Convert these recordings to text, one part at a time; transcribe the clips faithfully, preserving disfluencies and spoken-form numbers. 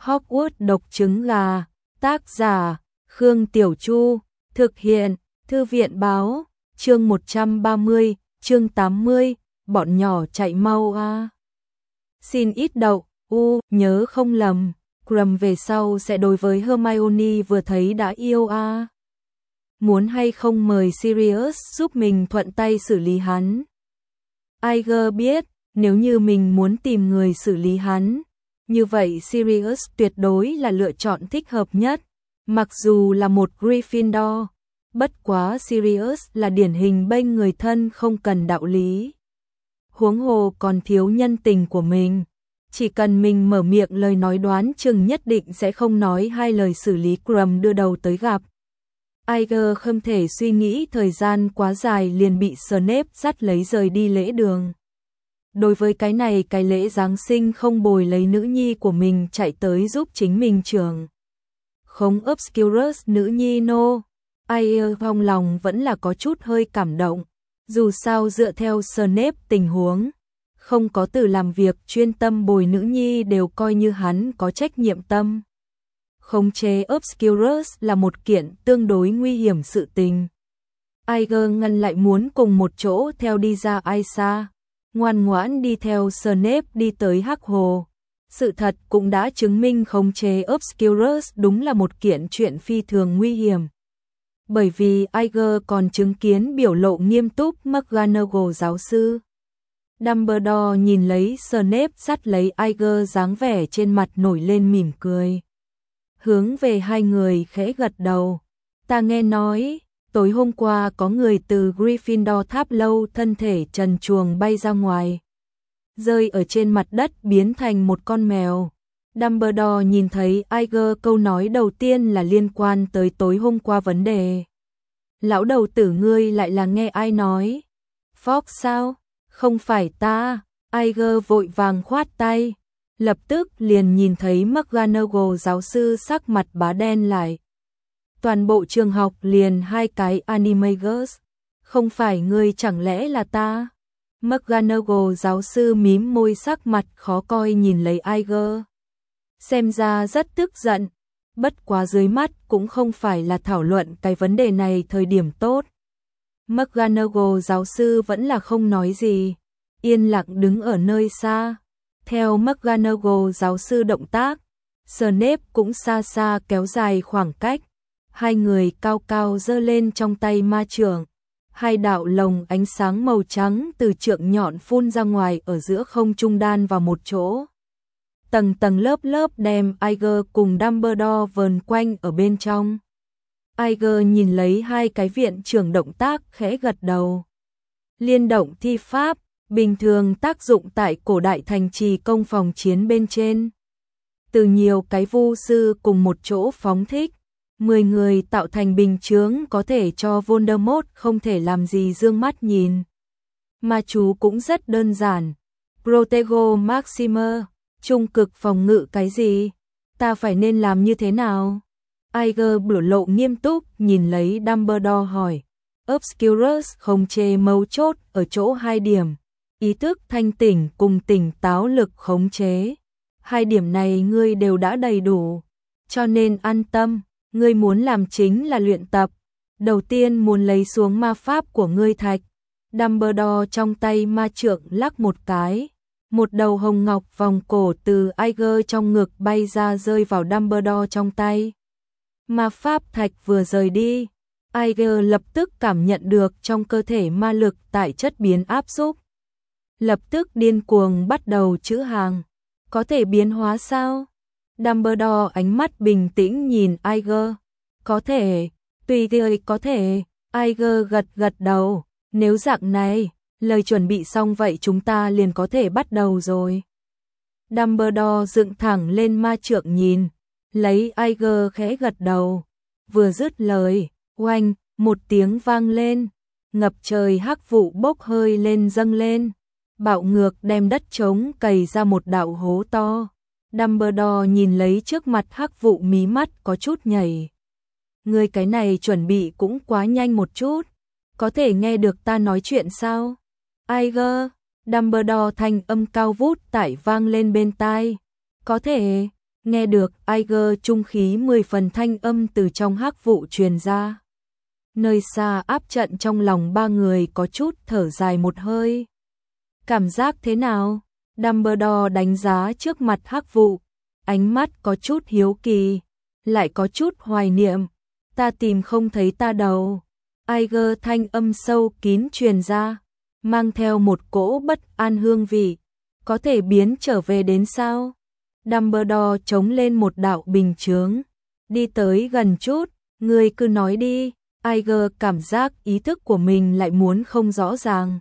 Hogwarts độc trứng gà, tác giả, Khương Tiểu Chu, thực hiện, Thư viện báo, chương một trăm ba mươi, chương tám mươi, bọn nhỏ chạy mau a. Xin ít đậu, u, nhớ không lầm, Krum về sau sẽ đối với Hermione vừa thấy đã yêu a. Muốn hay không mời Sirius giúp mình thuận tay xử lý hắn. Iger biết, nếu như mình muốn tìm người xử lý hắn, như vậy Sirius tuyệt đối là lựa chọn thích hợp nhất, mặc dù là một Gryffindor, bất quá Sirius là điển hình bênh người thân không cần đạo lý. Huống hồ còn thiếu nhân tình của mình, chỉ cần mình mở miệng lời nói đoán chừng nhất định sẽ không nói hai lời xử lý Krum đưa đầu tới gặp. Iger không thể suy nghĩ thời gian quá dài liền bị Snape dắt lấy rời đi lễ đường. Đối với cái này cái lễ Giáng sinh không bồi lấy nữ nhi của mình chạy tới giúp chính mình trưởng. Không Obscurus nữ nhi nô, Iger trong lòng vẫn là có chút hơi cảm động. Dù sao dựa theo Snape tình huống, không có từ làm việc chuyên tâm bồi nữ nhi đều coi như hắn có trách nhiệm tâm. Khống chế Obscurus là một kiện tương đối nguy hiểm sự tình. Iger ngăn lại muốn cùng một chỗ theo đi ra Aisa, ngoan ngoãn đi theo Snape đi tới Hắc Hồ. Sự thật cũng đã chứng minh khống chế Obscurus đúng là một kiện chuyện phi thường nguy hiểm. Bởi vì Iger còn chứng kiến biểu lộ nghiêm túc McGonagall giáo sư. Dumbledore nhìn lấy Snape dắt lấy Iger, dáng vẻ trên mặt nổi lên mỉm cười. Hướng về hai người khẽ gật đầu. Ta nghe nói, tối hôm qua có người từ Gryffindor tháp lâu thân thể trần truồng bay ra ngoài, rơi ở trên mặt đất biến thành một con mèo. Dumbledore nhìn thấy Iger, câu nói đầu tiên là liên quan tới tối hôm qua vấn đề. Lão đầu tử ngươi lại là nghe ai nói? Fox sao? Không phải ta. Iger vội vàng khoát tay. Lập tức liền nhìn thấy McGonagall giáo sư sắc mặt bá đen lại. Toàn bộ trường học liền hai cái Animagus. Không phải ngươi chẳng lẽ là ta? McGonagall giáo sư mím môi, sắc mặt khó coi nhìn lấy Iger. Xem ra rất tức giận, bất quá dưới mắt cũng không phải là thảo luận cái vấn đề này thời điểm tốt. McGonagall giáo sư vẫn là không nói gì, yên lặng đứng ở nơi xa. Theo McGonagall giáo sư động tác, Snape cũng xa xa kéo dài khoảng cách. Hai người cao cao giơ lên trong tay ma trượng. Hai đạo lồng ánh sáng màu trắng từ trượng nhọn phun ra ngoài ở giữa không trung đan vào một chỗ. Tầng tầng lớp lớp đem Iger cùng Dumbledore vờn quanh ở bên trong. Iger nhìn lấy hai cái viện trưởng động tác khẽ gật đầu. Liên động thi pháp, bình thường tác dụng tại cổ đại thành trì công phòng chiến bên trên. Từ nhiều cái vu sư cùng một chỗ phóng thích, mười người tạo thành bình chướng có thể cho Voldemort không thể làm gì dương mắt nhìn. Ma chú cũng rất đơn giản. Protego Maxima, trung cực phòng ngự cái gì? Ta phải nên làm như thế nào? Iger biểu lộ nghiêm túc nhìn lấy Dumbledore hỏi. Obscurus không chê mấu chốt ở chỗ hai điểm. Ý thức thanh tỉnh cùng tỉnh táo lực khống chế. Hai điểm này ngươi đều đã đầy đủ. Cho nên an tâm, ngươi muốn làm chính là luyện tập. Đầu tiên muốn lấy xuống ma pháp của ngươi thạch. Dumbledore trong tay ma trượng lắc một cái. Một đầu hồng ngọc vòng cổ từ Iger trong ngực bay ra rơi vào Dumbledore trong tay. Ma pháp thạch vừa rời đi, Iger lập tức cảm nhận được trong cơ thể ma lực tại chất biến áp xúc. Lập tức điên cuồng bắt đầu chữ hàng. Có thể biến hóa sao? Dumbledore ánh mắt bình tĩnh nhìn Iger. Có thể, tùy thời có thể. Iger gật gật đầu. Nếu dạng này, lời chuẩn bị xong vậy chúng ta liền có thể bắt đầu rồi. Dumbledore dựng thẳng lên ma trượng nhìn, lấy Iger khẽ gật đầu. Vừa dứt lời, oanh, một tiếng vang lên, ngập trời hắc vụ bốc hơi lên dâng lên, bạo ngược đem đất trống cày ra một đạo hố to. Dumbledore nhìn lấy trước mặt hắc vụ mí mắt có chút nhảy. Ngươi cái này chuẩn bị cũng quá nhanh một chút, có thể nghe được ta nói chuyện sao? Iger, Dumbledore thanh âm cao vút tải vang lên bên tai. Có thể, Nghe được Iger trung khí mười phần thanh âm từ trong hắc vụ truyền ra. Nơi xa áp trận trong lòng ba người có chút thở dài một hơi. Cảm giác thế nào? Dumbledore đánh giá trước mặt hắc vụ, ánh mắt có chút hiếu kỳ, lại có chút hoài niệm. Ta tìm không thấy ta đâu. Iger thanh âm sâu kín truyền ra, mang theo một cỗ bất an hương vị. Có thể biến trở về đến sao? Dumbledore chống lên một đạo bình chướng, đi tới gần chút, ngươi cứ nói đi. Iger cảm giác ý thức của mình lại muốn không rõ ràng.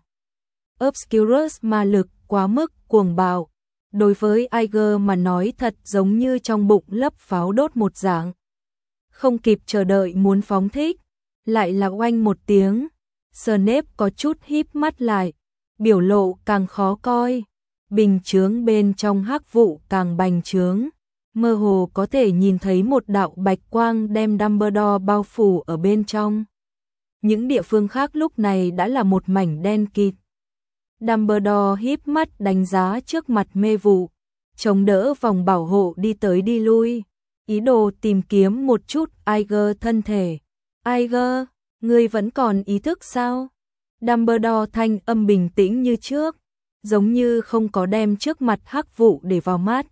Obscurus ma lực quá mức cuồng bạo, đối với Iger mà nói thật giống như trong bụng lấp pháo đốt một dạng. Không kịp chờ đợi muốn phóng thích, lại là oanh một tiếng. Snape có chút híp mắt lại, biểu lộ càng khó coi. Bình chướng bên trong hắc vụ càng bành trướng, mơ hồ có thể nhìn thấy một đạo bạch quang đem Dumbledore bao phủ ở bên trong. Những địa phương khác lúc này đã là một mảnh đen kịt. Dumbledore híp mắt đánh giá trước mặt mê vụ, chống đỡ vòng bảo hộ đi tới đi lui, ý đồ tìm kiếm một chút Iger thân thể. Iger, ngươi vẫn còn ý thức sao? Dumbledore thanh âm bình tĩnh như trước, giống như không có đem trước mặt hắc vụ để vào mắt.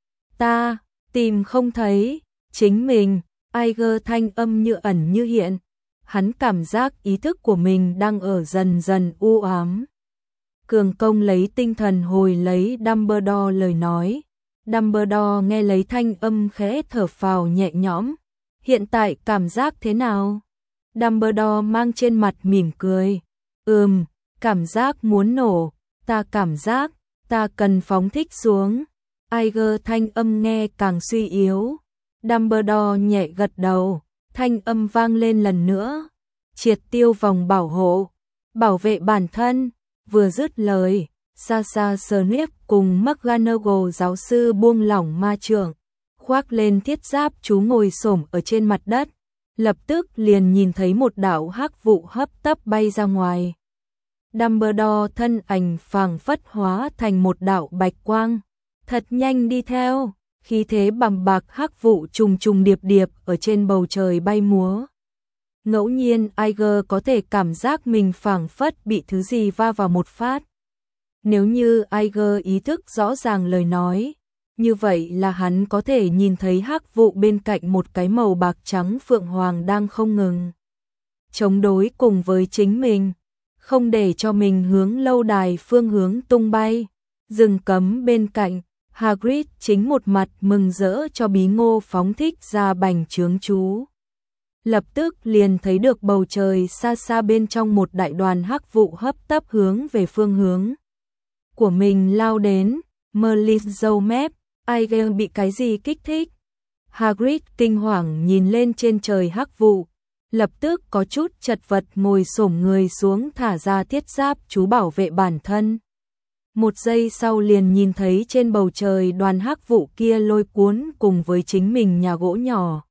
Ta, tìm không thấy, chính mình. Iger thanh âm như ẩn như hiện, hắn cảm giác ý thức của mình đang ở dần dần u ám. Cường công lấy tinh thần hồi lấy Dumbledore lời nói. Dumbledore nghe lấy thanh âm khẽ thở phào nhẹ nhõm. Hiện tại cảm giác thế nào? Dumbledore mang trên mặt mỉm cười. Ừm, cảm giác muốn nổ. Ta cảm giác, ta cần phóng thích xuống. Iger thanh âm nghe càng suy yếu. Dumbledore nhẹ gật đầu, thanh âm vang lên lần nữa. Triệt tiêu vòng bảo hộ, bảo vệ bản thân. Vừa dứt lời, xa xa Snape cùng McGonagall giáo sư buông lỏng ma trượng, khoác lên thiết giáp chú ngồi xổm ở trên mặt đất, lập tức liền nhìn thấy một đạo hắc vụ hấp tấp bay ra ngoài. Dumbledore thân ảnh phảng phất hóa thành một đạo bạch quang, thật nhanh đi theo, khí thế bàng bạc hắc vụ trùng trùng điệp điệp ở trên bầu trời bay múa. Ngẫu nhiên Iger có thể cảm giác mình phảng phất bị thứ gì va vào một phát. Nếu như Iger ý thức rõ ràng lời nói, như vậy là hắn có thể nhìn thấy hắc vụ bên cạnh một cái màu bạc trắng phượng hoàng đang không ngừng chống đối cùng với chính mình, không để cho mình hướng lâu đài phương hướng tung bay. Rừng cấm bên cạnh, Hagrid chính một mặt mừng rỡ cho Bí Ngô phóng thích ra bành chướng chú. Lập tức liền thấy được bầu trời xa xa bên trong một đại đoàn hắc vụ hấp tấp hướng về phương hướng của mình lao đến. Merlin râu mép, Iger bị cái gì kích thích? Hagrid kinh hoàng nhìn lên trên trời hắc vụ, lập tức có chút chật vật ngồi xổm người xuống thả ra thiết giáp chú bảo vệ bản thân. Một giây sau liền nhìn thấy trên bầu trời đoàn hắc vụ kia lôi cuốn cùng với chính mình nhà gỗ nhỏ.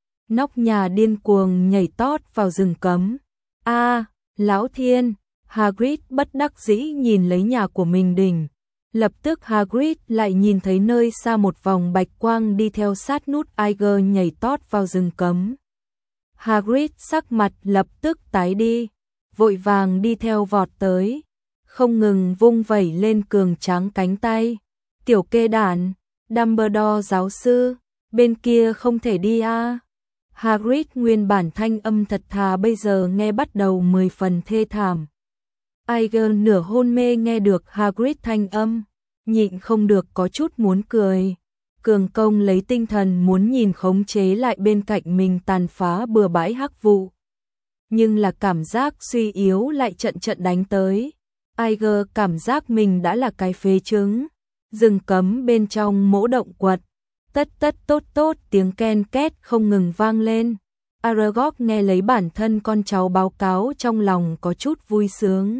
Nóc nhà điên cuồng nhảy tót vào rừng cấm. A, lão thiên! Hagrid bất đắc dĩ nhìn lấy nhà của mình đỉnh. Lập tức Hagrid lại nhìn thấy nơi xa một vòng bạch quang đi theo sát nút Iger nhảy tót vào rừng cấm. Hagrid sắc mặt lập tức tái đi, vội vàng đi theo vọt tới, không ngừng vung vẩy lên cường tráng cánh tay. Tiểu kê đản, Dumbledore giáo sư, bên kia không thể đi a. À. Hagrid nguyên bản thanh âm thật thà bây giờ nghe bắt đầu mười phần thê thảm. Iger nửa hôn mê nghe được Hagrid thanh âm, nhịn không được có chút muốn cười. Cường công lấy tinh thần muốn nhìn khống chế lại bên cạnh mình tàn phá bừa bãi hắc vụ. Nhưng là cảm giác suy yếu lại trận trận đánh tới. Iger cảm giác mình đã là cái phế trứng. Rừng cấm bên trong mỗ động quật. Tất tất tốt tốt tiếng ken két không ngừng vang lên. Aragog nghe lấy bản thân con cháu báo cáo trong lòng có chút vui sướng.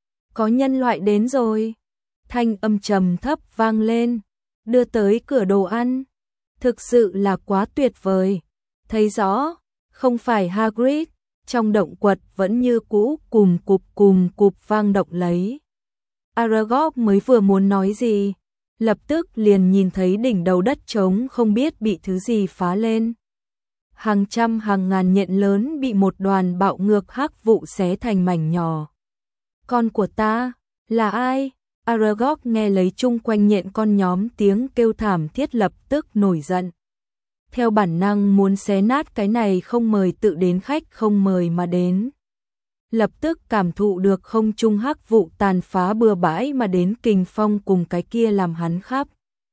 Có nhân loại đến rồi. Thanh âm trầm thấp vang lên, đưa tới cửa đồ ăn. Thực sự là quá tuyệt vời. Thấy rõ, không phải Hagrid, trong động quật vẫn như cũ cùm cụp cùm cụp vang động lấy. Aragog mới vừa muốn nói gì, lập tức liền nhìn thấy đỉnh đầu đất trống không biết bị thứ gì phá lên. Hàng trăm hàng ngàn nhện lớn bị một đoàn bạo ngược hắc vụ xé thành mảnh nhỏ. Con của ta, là ai? Aragog nghe lấy chung quanh nhện con nhóm tiếng kêu thảm thiết lập tức nổi giận. Theo bản năng muốn xé nát cái này không mời tự đến khách không mời mà đến. Lập tức cảm thụ được không trung hắc vụ tàn phá bừa bãi mà đến kình phong cùng cái kia làm hắn khắp.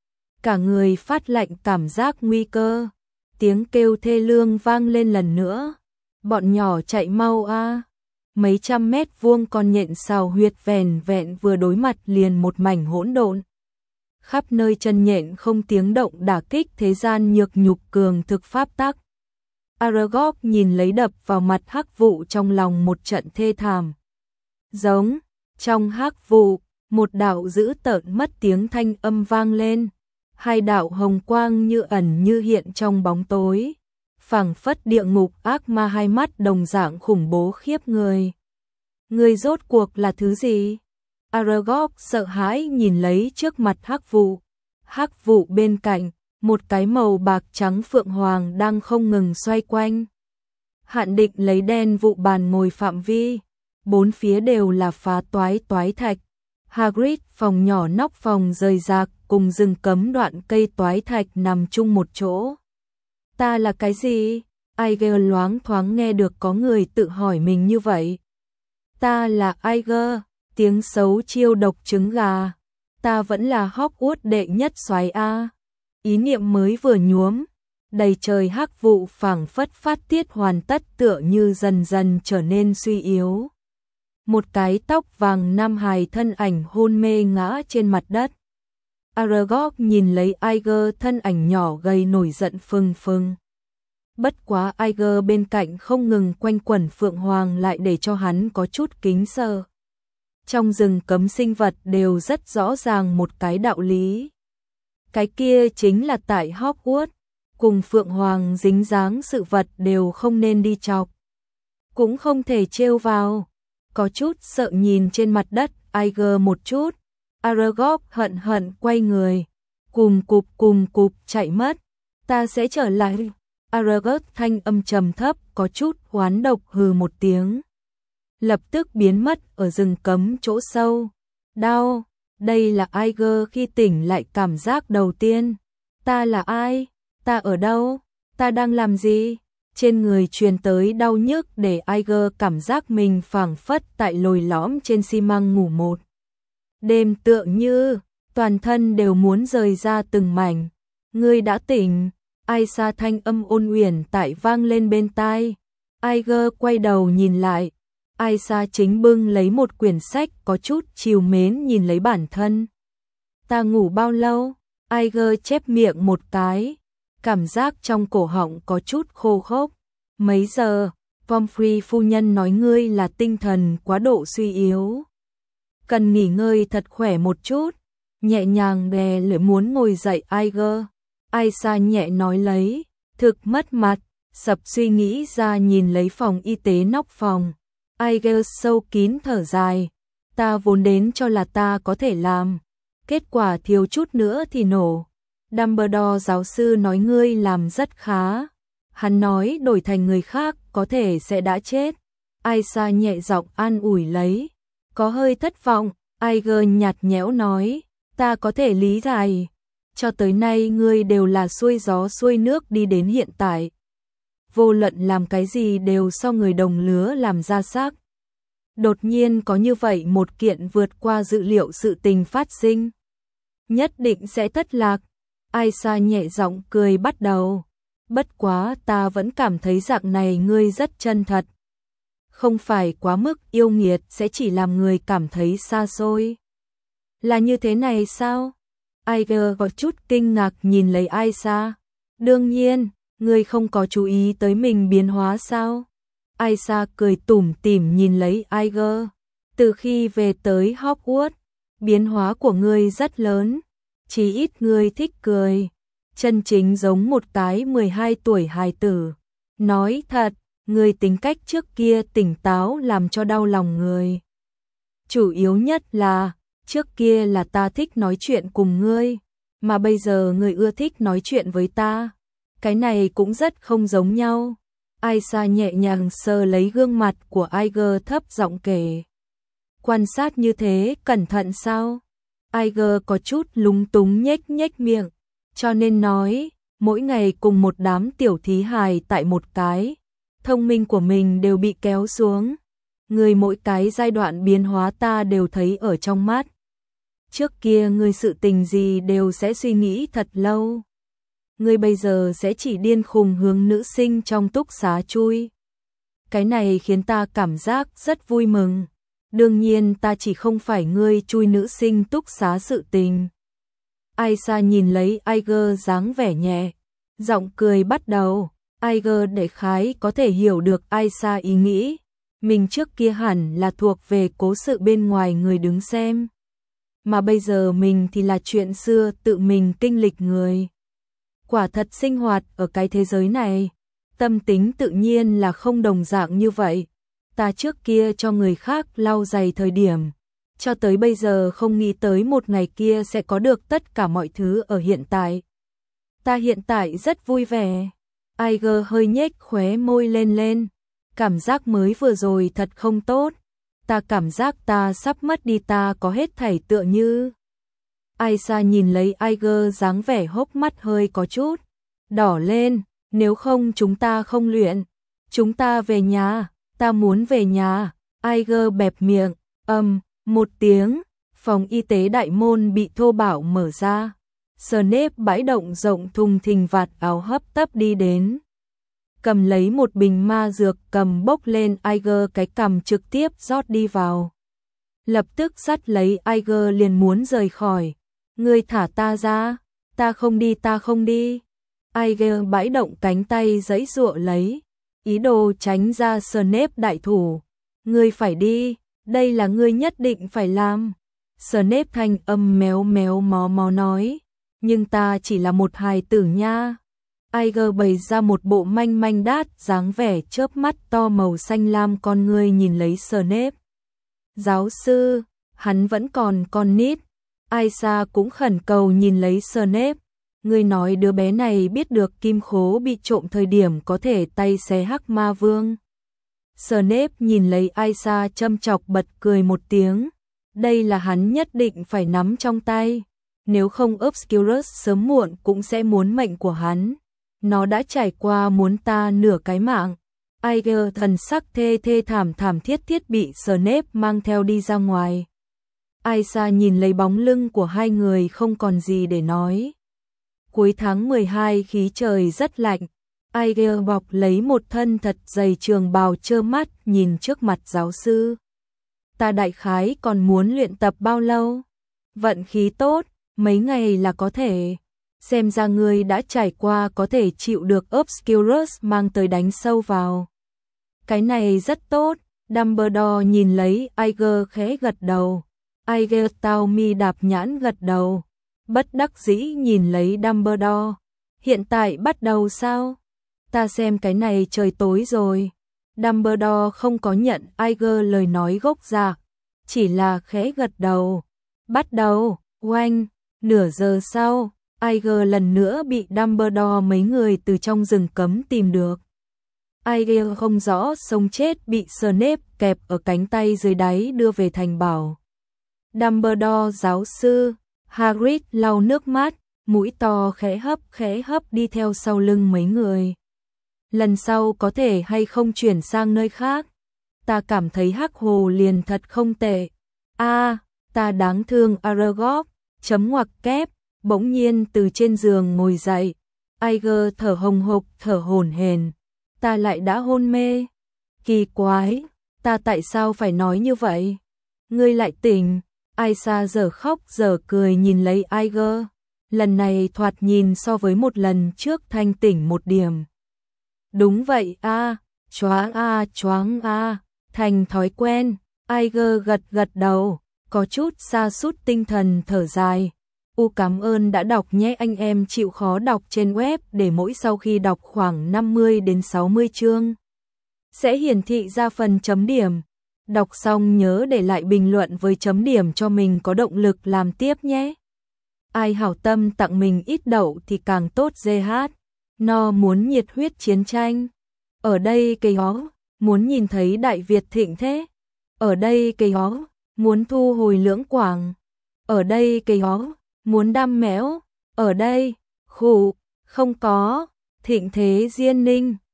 Cả người phát lạnh cảm giác nguy cơ. Tiếng kêu thê lương vang lên lần nữa. Bọn nhỏ chạy mau a. Mấy trăm mét vuông con nhện xào huyệt vèn vẹn vừa đối mặt liền một mảnh hỗn độn. Khắp nơi chân nhện không tiếng động đả kích thế gian nhược nhục cường thực pháp tắc. Aragog nhìn lấy đập vào mặt hắc vụ trong lòng một trận thê thảm. Giống, trong hắc vụ, một đạo dữ tợn mất tiếng thanh âm vang lên. Hai đạo hồng quang như ẩn như hiện trong bóng tối. Phảng phất địa ngục ác ma hai mắt đồng dạng khủng bố khiếp người. Người rốt cuộc là thứ gì? Aragog sợ hãi nhìn lấy trước mặt hắc vụ. Hắc vụ bên cạnh, một cái màu bạc trắng phượng hoàng đang không ngừng xoay quanh. Hạn định lấy đen vụ bàn ngồi phạm vi. Bốn phía đều là phá toái toái thạch. Hagrid phòng nhỏ nóc phòng rời rạc cùng rừng cấm đoạn cây toái thạch nằm chung một chỗ. Ta là cái gì? Aiger loáng thoáng nghe được có người tự hỏi mình như vậy. Ta là Aiger, tiếng xấu chiêu độc trứng gà. Ta vẫn là Hogwarts đệ nhất soái a. Ý niệm mới vừa nhuốm, đầy trời hắc vụ phảng phất phát tiết hoàn tất tựa như dần dần trở nên suy yếu. Một cái tóc vàng nam hài thân ảnh hôn mê ngã trên mặt đất. Aragog nhìn lấy Aiger thân ảnh nhỏ gầy nổi giận phừng phừng. Bất quá Aiger bên cạnh không ngừng quanh quẩn phượng hoàng lại để cho hắn có chút kính sợ. Trong rừng cấm sinh vật đều rất rõ ràng một cái đạo lý. Cái kia chính là tại Hogwarts, cùng phượng hoàng dính dáng sự vật đều không nên đi chọc. Cũng không thể trêu vào. Có chút sợ nhìn trên mặt đất Aiger một chút. Aragog hận hận quay người. Cùm cụp cùm cụp chạy mất. Ta sẽ trở lại. Aragog thanh âm trầm thấp có chút oán độc hừ một tiếng. Lập tức biến mất ở rừng cấm chỗ sâu. Đau. Đây là Aiger khi tỉnh lại cảm giác đầu tiên. Ta là ai? Ta ở đâu? Ta đang làm gì? Trên người truyền tới đau nhức để Aiger cảm giác mình phảng phất tại lồi lõm trên xi măng ngủ một đêm, tựa như toàn thân đều muốn rời ra từng mảnh. Ngươi đã tỉnh. Aisa thanh âm ôn uyển tại vang lên bên tai. Aiger quay đầu nhìn lại. Aisa chính bưng lấy một quyển sách có chút trìu mến nhìn lấy bản thân. Ta ngủ bao lâu? Aiger chép miệng một cái. Cảm giác trong cổ họng có chút khô khốc. Mấy giờ? Pomfrey phu nhân nói ngươi là tinh thần quá độ suy yếu. Cần nghỉ ngơi thật khỏe một chút. Nhẹ nhàng đè lưỡi muốn ngồi dậy Aiger. Aisa nhẹ nói lấy. Thực mất mặt. Sập suy nghĩ ra nhìn lấy phòng y tế nóc phòng. Aiger sâu kín thở dài. Ta vốn đến cho là ta có thể làm. Kết quả thiếu chút nữa thì nổ. Dumbledore giáo sư nói ngươi làm rất khá. Hắn nói đổi thành người khác có thể sẽ đã chết. Aisa nhẹ giọng an ủi lấy. Có hơi thất vọng. Aiger nhạt nhẽo nói. Ta có thể lý giải. Cho tới nay ngươi đều là xuôi gió xuôi nước đi đến hiện tại. Vô luận làm cái gì đều so người đồng lứa làm ra sắc. Đột nhiên có như vậy một kiện vượt qua dự liệu sự tình phát sinh. Nhất định sẽ thất lạc. Aisa nhẹ giọng cười bắt đầu. Bất quá ta vẫn cảm thấy dạng này ngươi rất chân thật. Không phải quá mức yêu nghiệt sẽ chỉ làm người cảm thấy xa xôi. Là như thế này sao? Aiger có chút kinh ngạc nhìn lấy Aisa. Đương nhiên, ngươi không có chú ý tới mình biến hóa sao? Aisa cười tủm tỉm nhìn lấy Aiger. Từ khi về tới Hogwarts, biến hóa của ngươi rất lớn. Chỉ ít ngươi thích cười. Chân chính giống một cái mười hai tuổi hài tử. Nói thật, ngươi tính cách trước kia tỉnh táo làm cho đau lòng người. Chủ yếu nhất là, trước kia là ta thích nói chuyện cùng ngươi, mà bây giờ ngươi ưa thích nói chuyện với ta. Cái này cũng rất không giống nhau. Aisha nhẹ nhàng sờ lấy gương mặt của Iger thấp giọng kể. Quan sát như thế cẩn thận sao? Iger có chút lúng túng nhếch nhếch miệng, cho nên nói, mỗi ngày cùng một đám tiểu thí hài tại một cái, thông minh của mình đều bị kéo xuống. Người mỗi cái giai đoạn biến hóa ta đều thấy ở trong mắt. Trước kia người sự tình gì đều sẽ suy nghĩ thật lâu. Người bây giờ sẽ chỉ điên khùng hướng nữ sinh trong túc xá chui. Cái này khiến ta cảm giác rất vui mừng. Đương nhiên ta chỉ không phải ngươi chui nữ sinh túc xá sự tình. Aisha nhìn lấy Iger dáng vẻ nhẹ, giọng cười bắt đầu. Iger đại khái có thể hiểu được Aisha ý nghĩ. Mình trước kia hẳn là thuộc về cố sự bên ngoài người đứng xem. Mà bây giờ mình thì là chuyện xưa tự mình kinh lịch người. Quả thật sinh hoạt ở cái thế giới này, tâm tính tự nhiên là không đồng dạng như vậy. Ta trước kia cho người khác lau giày thời điểm, cho tới bây giờ không nghĩ tới một ngày kia sẽ có được tất cả mọi thứ ở hiện tại. Ta hiện tại rất vui vẻ. Iger hơi nhếch khóe môi lên lên. Cảm giác mới vừa rồi thật không tốt. Ta cảm giác ta sắp mất đi ta có hết thảy tựa như. Aisha nhìn lấy Iger dáng vẻ hốc mắt hơi có chút đỏ lên. Nếu không chúng ta không luyện. Chúng ta về nhà. Ta muốn về nhà. Iger bẹp miệng. Âm, một tiếng. Phòng y tế đại môn bị thô bạo mở ra. Snape bãi động rộng thùng thình vạt áo hấp tấp đi đến. Cầm lấy một bình ma dược cầm bốc lên Iger cái cầm trực tiếp rót đi vào. Lập tức dắt lấy Iger liền muốn rời khỏi. Ngươi thả ta ra. Ta không đi ta không đi. Iger bãi động cánh tay giãy giụa lấy. Ý đồ tránh ra Snape đại thủ. Ngươi phải đi. Đây là ngươi nhất định phải làm. Snape thanh âm méo méo mó mó nói. Nhưng ta chỉ là một hài tử nha. Iger bày ra một bộ manh manh đát dáng vẻ chớp mắt to màu xanh lam con ngươi nhìn lấy Snape. Giáo sư, hắn vẫn còn con nít. Aisha cũng khẩn cầu nhìn lấy Snape. Ngươi nói đứa bé này biết được kim khố bị trộm thời điểm có thể tay xé hắc ma vương. Snape nhìn lấy Aisha châm chọc bật cười một tiếng. Đây là hắn nhất định phải nắm trong tay. Nếu không Obscurus sớm muộn cũng sẽ muốn mệnh của hắn. Nó đã trải qua muốn ta nửa cái mạng. Iger thần sắc thê thê thảm thảm thiết thiết bị Snape mang theo đi ra ngoài. Aisha nhìn lấy bóng lưng của hai người không còn gì để nói. Cuối tháng mười hai khí trời rất lạnh. Iger bọc lấy một thân thật dày trường bào trơ mắt nhìn trước mặt giáo sư. Ta đại khái còn muốn luyện tập bao lâu? Vận khí tốt, mấy ngày là có thể. Xem ra ngươi đã trải qua có thể chịu được Obscurus mang tới đánh sâu vào. Cái này rất tốt. Dumbledore nhìn lấy Iger khẽ gật đầu. Iger tao mi đạp nhãn gật đầu. Bất đắc dĩ nhìn lấy Dumbledore. Hiện tại bắt đầu sao? Ta xem cái này trời tối rồi. Dumbledore không có nhận Iger lời nói gốc rạc, chỉ là khẽ gật đầu. Bắt đầu, oanh, nửa giờ sau, Iger lần nữa bị Dumbledore mấy người từ trong rừng cấm tìm được. Iger không rõ sống chết bị Snape kẹp ở cánh tay dưới đáy đưa về thành bảo. Dumbledore giáo sư, Hagrid lau nước mắt, mũi to khẽ hấp khẽ hấp đi theo sau lưng mấy người. Lần sau có thể hay không chuyển sang nơi khác? Ta cảm thấy Hắc Hồ liền thật không tệ. A, à, ta đáng thương Aragog, chấm ngoặc kép, bỗng nhiên từ trên giường ngồi dậy. Iger thở hồng hộc, thở hổn hển. Ta lại đã hôn mê. Kỳ quái, ta tại sao phải nói như vậy? Ngươi lại tỉnh. Aisha giờ khóc giờ cười nhìn lấy Iger. Lần này thoạt nhìn so với một lần trước thanh tỉnh một điểm. Đúng vậy a, à, choáng a, à, choáng a, à, thành thói quen. Iger gật gật đầu, có chút sa sút tinh thần thở dài. U cảm ơn đã đọc nhé anh em chịu khó đọc trên web để mỗi sau khi đọc khoảng năm mươi đến sáu mươi chương sẽ hiển thị ra phần chấm điểm. Đọc xong nhớ để lại bình luận với chấm điểm cho mình có động lực làm tiếp nhé. Ai hảo tâm tặng mình ít đậu thì càng tốt. giê hát No muốn nhiệt huyết chiến tranh. Ở đây cây hó, muốn nhìn thấy Đại Việt thịnh thế. Ở đây cây hó, muốn thu hồi Lưỡng Quảng. Ở đây cây hó, muốn đam mẽo. Ở đây, khụ, không có, thịnh thế Diên Ninh.